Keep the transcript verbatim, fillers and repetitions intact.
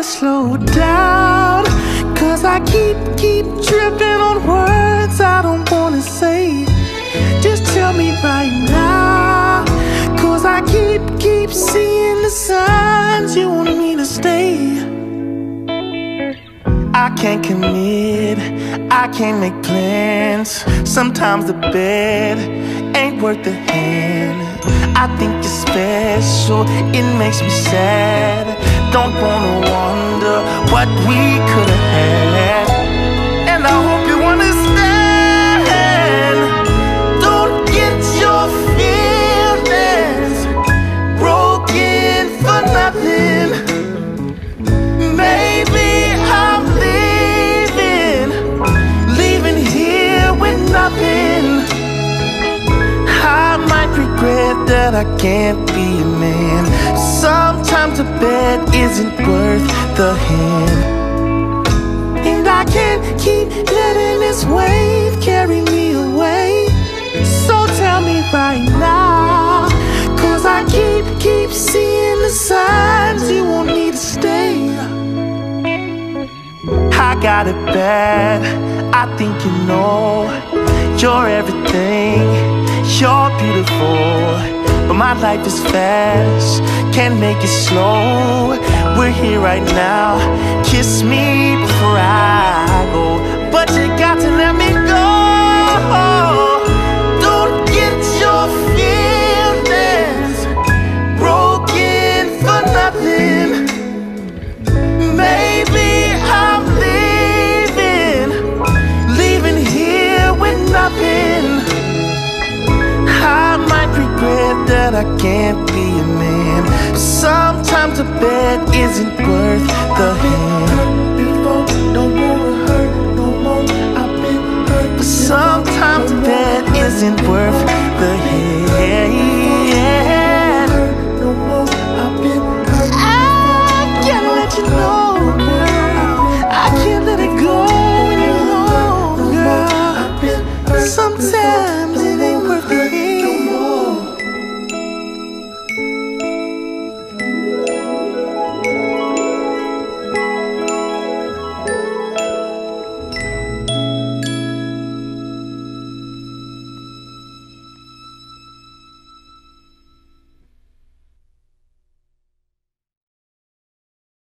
gotta slow down, cause I keep, keep tripping on words I don't wanna say. Just tell me right now, cause I keep, keep seeing the signs you want me to stay. I can't commit, I can't make plans. Sometimes the bed ain't worth the hand. I think you're special, it makes me sad. Don't wanna wonder what we could've had. And I hope you understand. Don't get your feelings broken for nothing. Maybe I'm leaving, leaving here with nothing. I might regret that I can't be a man. Sometimes a bed isn't worth the hand. And I can't keep letting this wave carry me away. So tell me right now, cause I keep, keep seeing the signs you want me to stay. I got it bad, I think you know. You're everything, you're beautiful, but my life is fast, can't make it slow. We're here right now, kiss me before I go, but you got to let me go. Don't get your feelings broken for nothing. Maybe I'm leaving, leaving here with nothing. I might regret that I can't be a man. Sometimes a bed isn't worth the hand. Before, don't wanna hurt no more. I've been hurt, but sometimes a bed isn't